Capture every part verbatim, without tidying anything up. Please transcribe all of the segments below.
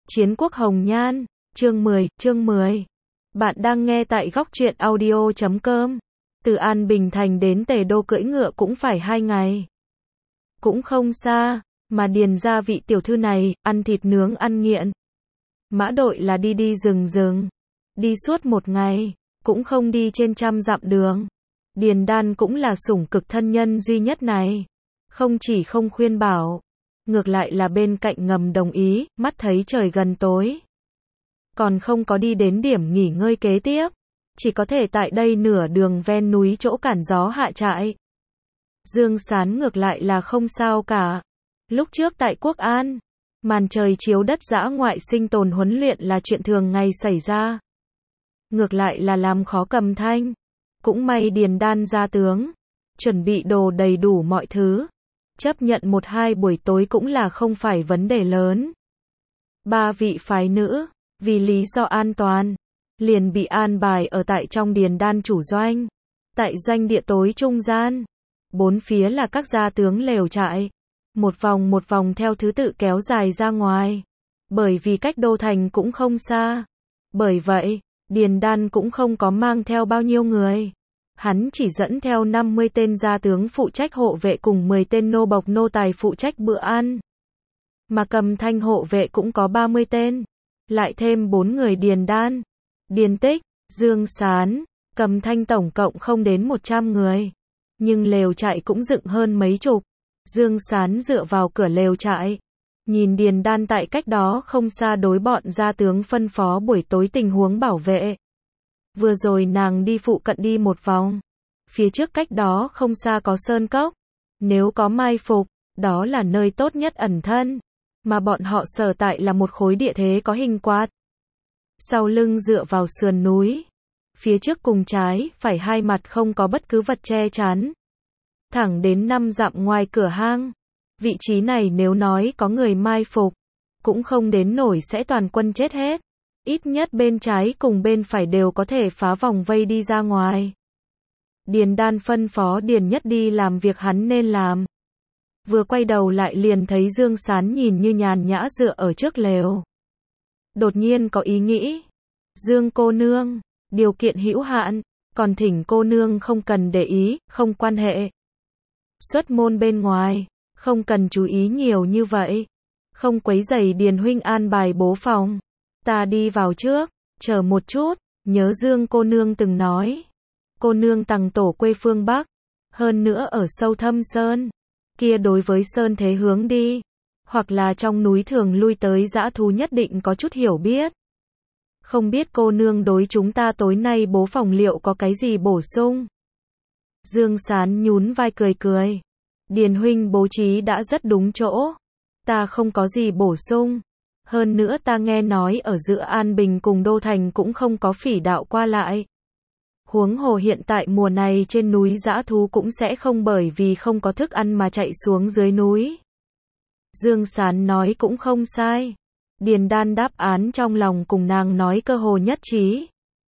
Chiến quốc hồng nhan, chương mười, chương mười. Bạn đang nghe tại góc truyện audio chấm com. Từ An Bình Thành đến Tề Đô cưỡi ngựa cũng phải hai ngày. Cũng không xa, mà điền ra vị tiểu thư này, ăn thịt nướng ăn nghiện. Mã đội là đi đi rừng rừng. Đi suốt một ngày, cũng không đi trên trăm dặm đường. Điền Đan cũng là sủng cực thân nhân duy nhất này. Không chỉ không khuyên bảo, ngược lại là bên cạnh ngầm đồng ý, mắt thấy trời gần tối. Còn không có đi đến điểm nghỉ ngơi kế tiếp. Chỉ có thể tại đây nửa đường ven núi chỗ cản gió hạ trại. Dương Sán ngược lại là không sao cả. Lúc trước tại Quốc An, màn trời chiếu đất dã ngoại sinh tồn huấn luyện là chuyện thường ngày xảy ra. Ngược lại là làm khó Cầm Thanh. Cũng may Điền Đan ra tướng, chuẩn bị đồ đầy đủ mọi thứ. Chấp nhận một hai buổi tối cũng là không phải vấn đề lớn. Ba vị phái nữ, vì lý do an toàn, liền bị an bài ở tại trong Điền Đan chủ doanh. Tại doanh địa tối trung gian, bốn phía là các gia tướng lều trại. Một vòng một vòng theo thứ tự kéo dài ra ngoài. Bởi vì cách đô thành cũng không xa. Bởi vậy, Điền Đan cũng không có mang theo bao nhiêu người. Hắn chỉ dẫn theo năm mươi tên gia tướng phụ trách hộ vệ cùng mười tên nô bộc nô tài phụ trách bữa ăn. Mà Cầm Thanh hộ vệ cũng có ba mươi tên. Lại thêm bốn người Điền Đan, Điền Tích, Dương Sán, Cầm Thanh tổng cộng không đến một trăm người. Nhưng lều trại cũng dựng hơn mấy chục. Dương Sán dựa vào cửa lều trại, nhìn Điền Đan tại cách đó không xa đối bọn gia tướng phân phó buổi tối tình huống bảo vệ. Vừa rồi nàng đi phụ cận đi một vòng. Phía trước cách đó không xa có sơn cốc. Nếu có mai phục, đó là nơi tốt nhất ẩn thân. Mà bọn họ sở tại là một khối địa thế có hình quạt. Sau lưng dựa vào sườn núi. Phía trước cùng trái, phải hai mặt không có bất cứ vật che chắn. Thẳng đến năm dặm ngoài cửa hang. Vị trí này nếu nói có người mai phục, cũng không đến nổi sẽ toàn quân chết hết. Ít nhất bên trái cùng bên phải đều có thể phá vòng vây đi ra ngoài. Điền Đan phân phó Điền Nhất đi làm việc hắn nên làm. Vừa quay đầu lại liền thấy Dương Sán nhìn như nhàn nhã dựa ở trước lều. Đột nhiên có ý nghĩ. Dương cô nương, điều kiện hữu hạn, còn thỉnh cô nương không cần để ý, không quan hệ. Xuất môn bên ngoài, không cần chú ý nhiều như vậy. Không quấy rầy Điền huynh an bài bố phòng. Ta đi vào trước, chờ một chút, nhớ Dương cô nương từng nói. Cô nương tằng tổ quê phương Bắc, hơn nữa ở sâu thâm sơn. Kia đối với sơn thế hướng đi, hoặc là trong núi thường lui tới dã thú nhất định có chút hiểu biết. Không biết cô nương đối chúng ta tối nay bố phòng liệu có cái gì bổ sung? Dương Sán nhún vai cười cười. Điền huynh bố trí đã rất đúng chỗ. Ta không có gì bổ sung. Hơn nữa ta nghe nói ở giữa An Bình cùng Đô Thành cũng không có phỉ đạo qua lại. Huống hồ hiện tại mùa này trên núi dã thú cũng sẽ không bởi vì không có thức ăn mà chạy xuống dưới núi. Dương Sán nói cũng không sai. Điền Đan đáp án trong lòng cùng nàng nói cơ hồ nhất trí.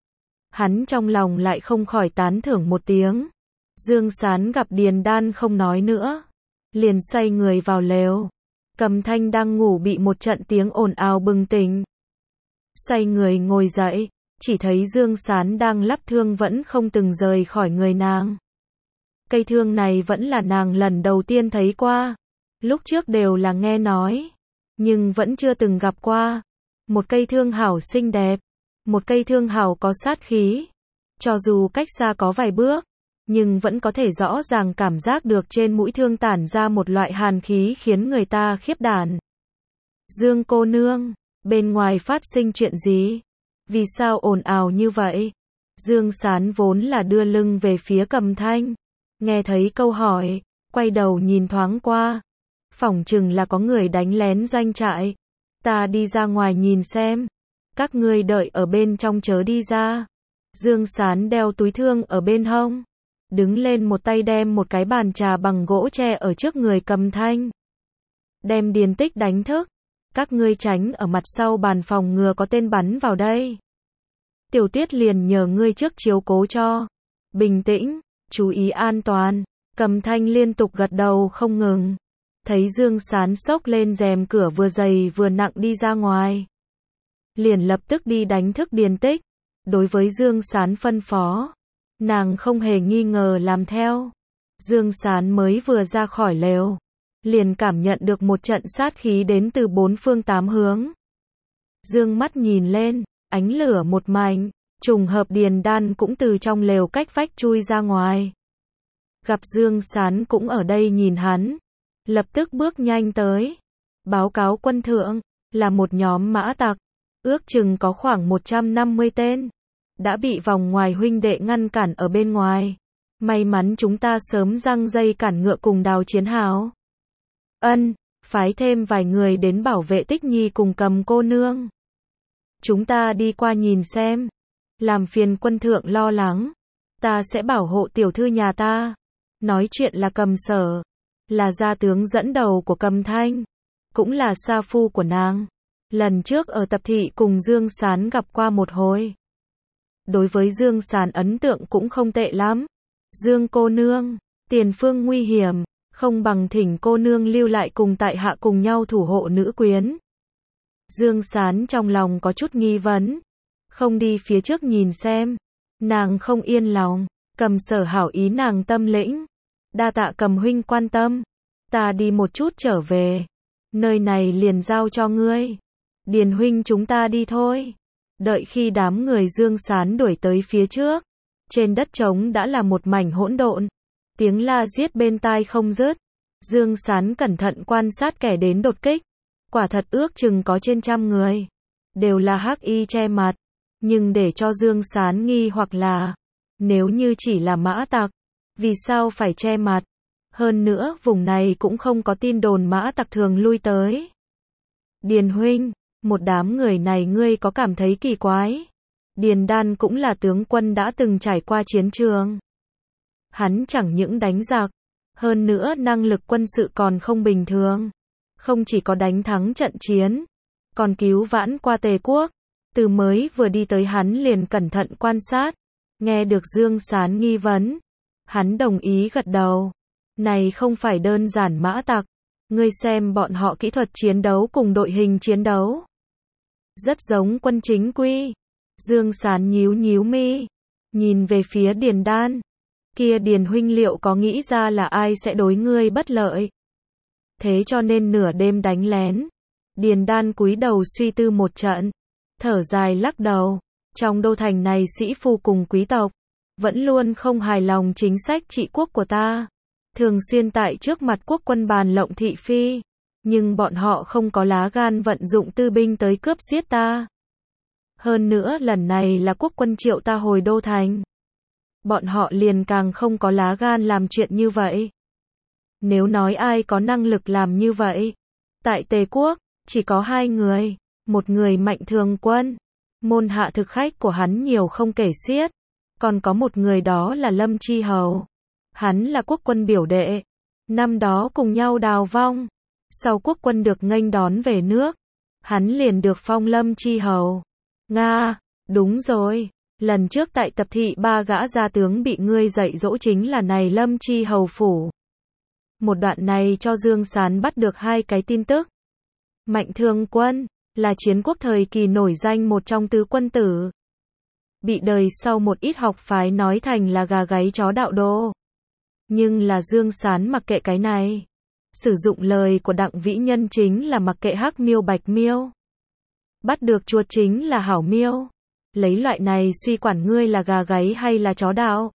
Hắn trong lòng lại không khỏi tán thưởng một tiếng. Dương Sán gặp Điền Đan không nói nữa, liền xoay người vào lều. Cầm Thanh đang ngủ bị một trận tiếng ồn ào bừng tỉnh. Xoay người ngồi dậy, chỉ thấy Dương Sán đang lắp thương vẫn không từng rời khỏi người nàng. Cây thương này vẫn là nàng lần đầu tiên thấy qua. Lúc trước đều là nghe nói, nhưng vẫn chưa từng gặp qua. Một cây thương hảo xinh đẹp, một cây thương hảo có sát khí. Cho dù cách xa có vài bước, nhưng vẫn có thể rõ ràng cảm giác được trên mũi thương tản ra một loại hàn khí khiến người ta khiếp đảm. Dương cô nương, bên ngoài phát sinh chuyện gì? Vì sao ồn ào như vậy? Dương Sán vốn là đưa lưng về phía Cầm Thanh. Nghe thấy câu hỏi, quay đầu nhìn thoáng qua. Phỏng chừng là có người đánh lén doanh trại. Ta đi ra ngoài nhìn xem. Các ngươi đợi ở bên trong chớ đi ra. Dương Sán đeo túi thương ở bên hông. Đứng lên một tay đem một cái bàn trà bằng gỗ tre ở trước người Cầm Thanh. Đem Điền Tích đánh thức. Các ngươi tránh ở mặt sau bàn phòng ngừa có tên bắn vào đây. Tiểu Tuyết liền nhờ ngươi trước chiếu cố cho. Bình tĩnh, chú ý an toàn. Cầm Thanh liên tục gật đầu không ngừng. Thấy Dương Sán xốc lên rèm cửa vừa dày vừa nặng đi ra ngoài. liền lập tức đi đánh thức Điền Tích. Đối với Dương Sán phân phó, nàng không hề nghi ngờ làm theo. Dương Sán mới vừa ra khỏi lều, liền cảm nhận được một trận sát khí đến từ bốn phương tám hướng. Dương mắt nhìn lên, ánh lửa một mảnh, trùng hợp Điền Đan cũng từ trong lều cách vách chui ra ngoài. Gặp Dương Sán cũng ở đây nhìn hắn, lập tức bước nhanh tới, báo cáo quân thượng, là một nhóm mã tặc, ước chừng có khoảng một trăm năm mươi tên, đã bị vòng ngoài huynh đệ ngăn cản ở bên ngoài. May mắn chúng ta sớm giăng dây cản ngựa cùng Đào Chiến Hào. Ân, phái thêm vài người đến bảo vệ Tích Nhi cùng Cầm cô nương. Chúng ta đi qua nhìn xem, làm phiền quân thượng lo lắng, ta sẽ bảo hộ tiểu thư nhà ta. Nói chuyện là Cầm Sở, là gia tướng dẫn đầu của Cầm Thanh, cũng là sa phu của nàng. Lần trước ở tập thị cùng Dương Sán gặp qua một hồi. Đối với Dương Sán ấn tượng cũng không tệ lắm. Dương cô nương, tiền phương nguy hiểm, không bằng thỉnh cô nương lưu lại cùng tại hạ cùng nhau thủ hộ nữ quyến. Dương Sán trong lòng có chút nghi vấn, không đi phía trước nhìn xem, nàng không yên lòng. Cầm Sở hảo ý nàng tâm lĩnh, đa tạ Cầm huynh quan tâm, ta đi một chút trở về, nơi này liền giao cho ngươi. Điền huynh chúng ta đi thôi. Đợi khi đám người Dương Sán đuổi tới phía trước, trên đất trống đã là một mảnh hỗn độn, tiếng la giết bên tai không dứt. Dương Sán cẩn thận quan sát kẻ đến đột kích, quả thật ước chừng có trên trăm người, đều là hắc y che mặt, nhưng để cho Dương Sán nghi hoặc là, nếu như chỉ là mã tặc, vì sao phải che mặt? Hơn nữa vùng này cũng không có tin đồn mã tặc thường lui tới. Điền huynh, một đám người này ngươi có cảm thấy kỳ quái? Điền Đan cũng là tướng quân đã từng trải qua chiến trường. Hắn chẳng những đánh giặc, hơn nữa năng lực quân sự còn không bình thường. Không chỉ có đánh thắng trận chiến, còn cứu vãn qua Tề quốc. Từ mới vừa đi tới hắn liền cẩn thận quan sát, nghe được Dương Sán nghi vấn. Hắn đồng ý gật đầu. Này không phải đơn giản mã tặc, ngươi xem bọn họ kỹ thuật chiến đấu cùng đội hình chiến đấu. Rất giống quân chính quy. Dương Sán nhíu nhíu mi, nhìn về phía Điền Đan. Kia Điền huynh liệu có nghĩ ra là ai sẽ đối ngươi bất lợi? Thế cho nên nửa đêm đánh lén. Điền Đan cúi đầu suy tư một trận, thở dài lắc đầu. Trong đô thành này sĩ phu cùng quý tộc, vẫn luôn không hài lòng chính sách trị quốc của ta. Thường xuyên tại trước mặt quốc quân bàn lộng thị phi. Nhưng bọn họ không có lá gan vận dụng tư binh tới cướp giết ta. Hơn nữa lần này là quốc quân triệu ta hồi đô thành. Bọn họ liền càng không có lá gan làm chuyện như vậy. Nếu nói ai có năng lực làm như vậy, tại Tề quốc, chỉ có hai người. Một người Mạnh Thường Quân, môn hạ thực khách của hắn nhiều không kể xiết. Còn có một người đó là Lâm Chi Hầu. Hắn là quốc quân biểu đệ. Năm đó cùng nhau đào vong. Sau quốc quân được nghênh đón về nước, hắn liền được phong Lâm Chi Hầu. Nga, đúng rồi, lần trước tại tập thị ba gã gia tướng bị ngươi dạy dỗ chính là này Lâm Chi Hầu phủ. Một đoạn này cho Dương Sán bắt được hai cái tin tức. Mạnh Thường Quân, là chiến quốc thời kỳ nổi danh một trong tứ quân tử. Bị đời sau một ít học phái nói thành là gà gáy chó đạo đồ. Nhưng là Dương Sán mặc kệ cái này. Sử dụng lời của Đặng Vĩ Nhân chính là mặc kệ hắc miêu bạch miêu. Bắt được chuột chính là hảo miêu. Lấy loại này suy quản ngươi là gà gáy hay là chó đạo.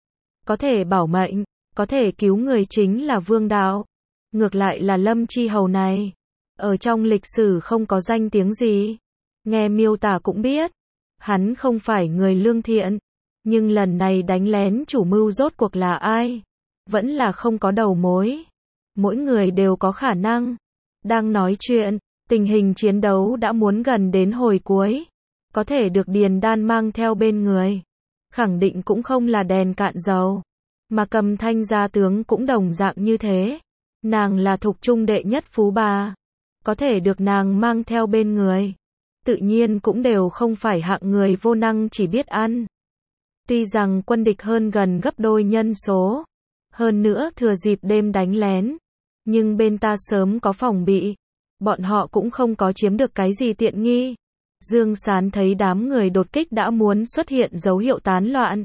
Có thể bảo mệnh, có thể cứu người chính là vương đạo. Ngược lại là Lâm Chi Hầu này, ở trong lịch sử không có danh tiếng gì. Nghe miêu tả cũng biết, hắn không phải người lương thiện. Nhưng lần này đánh lén chủ mưu rốt cuộc là ai? Vẫn là không có đầu mối. Mỗi người đều có khả năng. Đang nói chuyện, tình hình chiến đấu đã muốn gần đến hồi cuối. Có thể được Điền Đan mang theo bên người. Khẳng định cũng không là đèn cạn dầu. Mà Cầm Thanh gia tướng cũng đồng dạng như thế. Nàng là thục trung đệ nhất phú bà. Có thể được nàng mang theo bên người. Tự nhiên cũng đều không phải hạng người vô năng chỉ biết ăn. Tuy rằng quân địch hơn gần gấp đôi nhân số. Hơn nữa thừa dịp đêm đánh lén. Nhưng bên ta sớm có phòng bị. Bọn họ cũng không có chiếm được cái gì tiện nghi. Dương Sán thấy đám người đột kích đã muốn xuất hiện dấu hiệu tán loạn.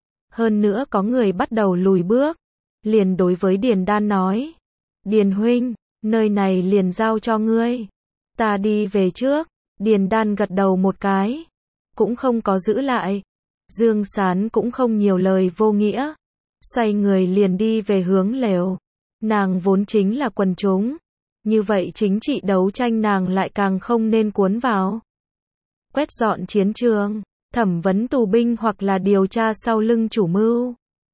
Hơn nữa có người bắt đầu lùi bước. Liền đối với Điền Đan nói. Điền huynh, nơi này liền giao cho ngươi. Ta đi về trước. Điền Đan gật đầu một cái. Cũng không có giữ lại. Dương Sán cũng không nhiều lời vô nghĩa. Xoay người liền đi về hướng lều. Nàng vốn chính là quần chúng. Như vậy chính trị đấu tranh nàng lại càng không nên cuốn vào. Quét dọn chiến trường, thẩm vấn tù binh hoặc là điều tra sau lưng chủ mưu.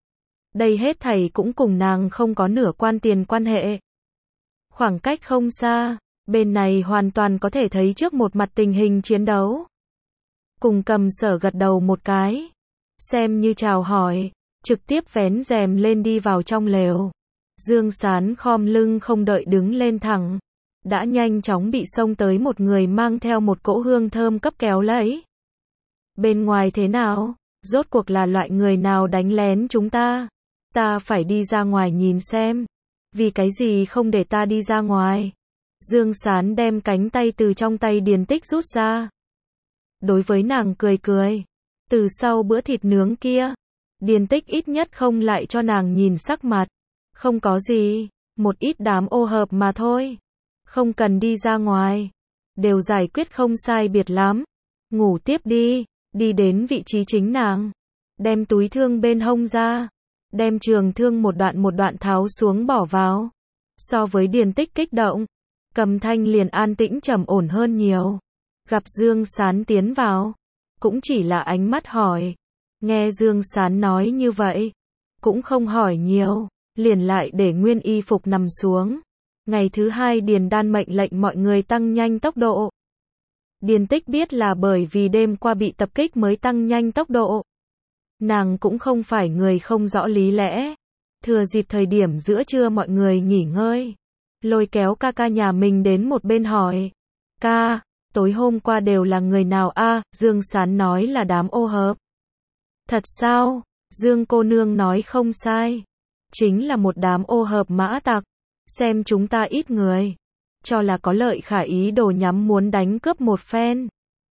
Đây hết thảy cũng cùng nàng không có nửa quan tiền quan hệ. Khoảng cách không xa, bên này hoàn toàn có thể thấy trước một mặt tình hình chiến đấu. Cùng Cầm Sở gật đầu một cái, xem như chào hỏi, trực tiếp vén rèm lên đi vào trong lều. Dương Sán khom lưng không đợi đứng lên thẳng, đã nhanh chóng bị xông tới một người mang theo một cỗ hương thơm cấp kéo lấy. Bên ngoài thế nào? Rốt cuộc là loại người nào đánh lén chúng ta? Ta phải đi ra ngoài nhìn xem. Vì cái gì không để ta đi ra ngoài? Dương Sán đem cánh tay từ trong tay Điền Tích rút ra. Đối với nàng cười cười. Từ sau bữa thịt nướng kia, Điền Tích ít nhất không lại cho nàng nhìn sắc mặt. Không có gì, một ít đám ô hợp mà thôi. Không cần đi ra ngoài. Đều giải quyết không sai biệt lắm. Ngủ tiếp đi, đi đến vị trí chính nàng. Đem túi thương bên hông ra. Đem trường thương một đoạn một đoạn tháo xuống bỏ vào. So với Điền Tích kích động, Cầm Thanh liền an tĩnh trầm ổn hơn nhiều. Gặp Dương Sán tiến vào, cũng chỉ là ánh mắt hỏi. Nghe Dương Sán nói như vậy, cũng không hỏi nhiều, liền lại để nguyên y phục nằm xuống. Ngày thứ hai Điền Đan mệnh lệnh mọi người tăng nhanh tốc độ. Điền Tích biết là bởi vì đêm qua bị tập kích mới tăng nhanh tốc độ. Nàng cũng không phải người không rõ lý lẽ. Thừa dịp thời điểm giữa trưa mọi người nghỉ ngơi, lôi kéo ca ca nhà mình đến một bên hỏi. Ca, tối hôm qua đều là người nào a? À, Dương Sán nói là đám ô hợp. Thật sao? Dương cô nương nói không sai. Chính là một đám ô hợp mã tặc. Xem chúng ta ít người, cho là có lợi khả ý đồ nhắm muốn đánh cướp một phen.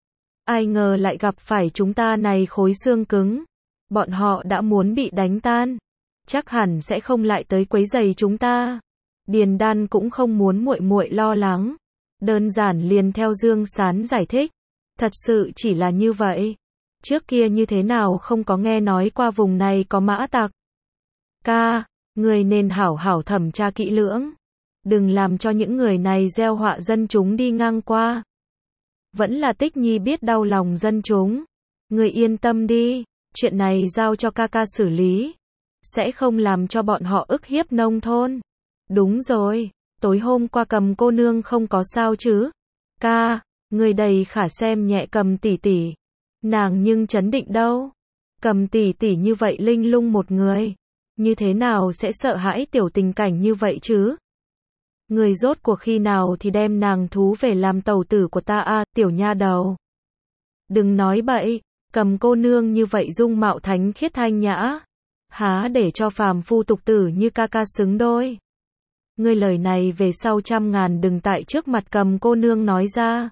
Ai ngờ lại gặp phải chúng ta này khối xương cứng. Bọn họ đã muốn bị đánh tan. Chắc hẳn sẽ không lại tới quấy rầy chúng ta. Điền Đan cũng không muốn muội muội lo lắng. Đơn giản liền theo Dương Sán giải thích. Thật sự chỉ là như vậy. Trước kia như thế nào không có nghe nói qua vùng này có mã tặc. Ca, người nên hảo hảo thẩm tra kỹ lưỡng. Đừng làm cho những người này gieo họa dân chúng đi ngang qua. Vẫn là Tích Nhi biết đau lòng dân chúng. Người yên tâm đi, chuyện này giao cho ca ca xử lý. Sẽ không làm cho bọn họ ức hiếp nông thôn. Đúng rồi, tối hôm qua Cầm cô nương không có sao chứ? Ca, người đầy khả xem nhẹ Cầm tỷ tỷ. Nàng nhưng chấn định đâu. Cầm tỷ tỷ như vậy linh lung một người. Như thế nào sẽ sợ hãi tiểu tình cảnh như vậy chứ? Người rốt cuộc khi nào thì đem nàng thú về làm tẩu tử của ta a, à, tiểu nha đầu. Đừng nói bậy, Cầm cô nương như vậy dung mạo thánh khiết thanh nhã. Há để cho phàm phu tục tử như ca ca xứng đôi. Ngươi lời này về sau trăm ngàn đừng tại trước mặt Cầm cô nương nói ra.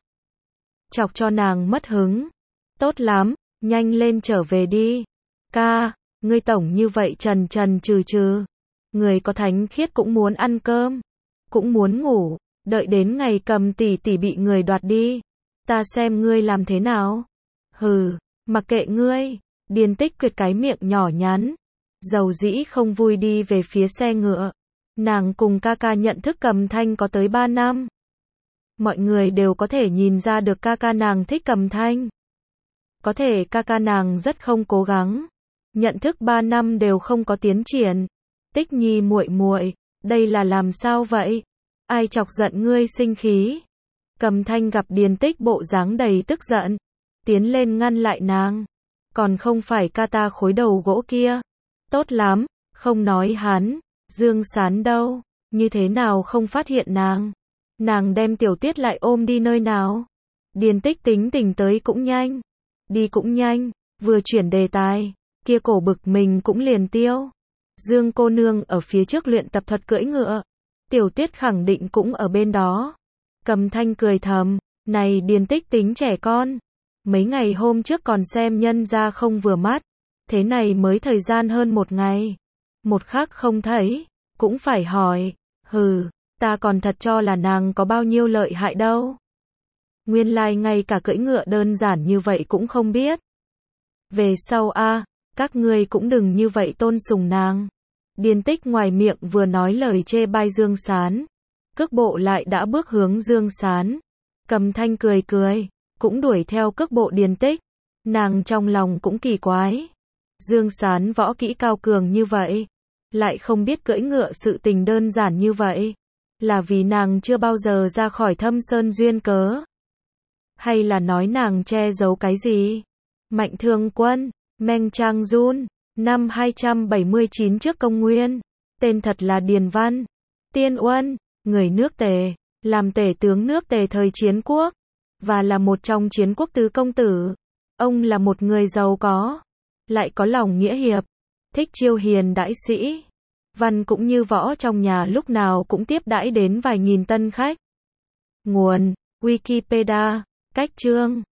Chọc cho nàng mất hứng. Tốt lắm, nhanh lên trở về đi. Ca, ngươi tổng như vậy trần trần trừ trừ. Người có thánh khiết cũng muốn ăn cơm. Cũng muốn ngủ. Đợi đến ngày Cầm tỷ tỷ bị người đoạt đi. Ta xem ngươi làm thế nào. Hừ, mặc kệ ngươi. Điền Tích quyệt cái miệng nhỏ nhắn. Dầu dĩ không vui đi về phía xe ngựa. Nàng cùng ca ca nhận thức Cầm Thanh có tới ba năm. Mọi người đều có thể nhìn ra được ca ca nàng thích Cầm Thanh. Có thể ca ca nàng rất không cố gắng. Nhận thức ba năm đều không có tiến triển. Tích Nhi muội muội, đây là làm sao vậy? Ai chọc giận ngươi sinh khí? Cầm Thanh gặp Điền Tích bộ dáng đầy tức giận, tiến lên ngăn lại nàng. Còn không phải ca ta khối đầu gỗ kia. Tốt lắm, không nói hắn. Dương Sán đâu? Như thế nào không phát hiện nàng? Nàng đem Tiểu Tiết lại ôm đi nơi nào? Điền Tích tính tình tới cũng nhanh. Đi cũng nhanh, vừa chuyển đề tài, kia cổ bực mình cũng liền tiêu. Dương cô nương ở phía trước luyện tập thuật cưỡi ngựa. Tiểu Tiết khẳng định cũng ở bên đó. Cầm Thanh cười thầm, Này Điền Tích tính trẻ con. Mấy ngày hôm trước còn xem nhân ra không vừa mắt. Thế này mới thời gian hơn một ngày. Một khắc không thấy. Cũng phải hỏi. Hừ, ta còn thật cho là nàng có bao nhiêu lợi hại đâu. Nguyên lai like ngay cả cưỡi ngựa đơn giản như vậy cũng không biết. Về sau a, các ngươi cũng đừng như vậy tôn sùng nàng. Điền Tích ngoài miệng vừa nói lời chê bai Dương Sán, cước bộ lại đã bước hướng Dương Sán. Cầm Thanh cười cười, cũng đuổi theo cước bộ Điền Tích. Nàng trong lòng cũng kỳ quái. Dương Sán võ kỹ cao cường như vậy, lại không biết cưỡi ngựa sự tình đơn giản như vậy. Là vì nàng chưa bao giờ ra khỏi Thâm Sơn duyên cớ? Hay là nói nàng che giấu cái gì? Mạnh Thương Quân, Meng Trang Jun, năm hai trăm bảy mươi chín trước công nguyên, tên thật là Điền Văn Tiên Uân, người nước Tề, làm tể tướng nước Tề thời chiến quốc, và là một trong chiến quốc tứ công tử. Ông là một người giàu có, lại có lòng nghĩa hiệp, thích chiêu hiền đãi sĩ. Văn cũng như võ trong nhà lúc nào cũng tiếp đãi đến vài nghìn tân khách. Nguồn Wikipedia, cách chương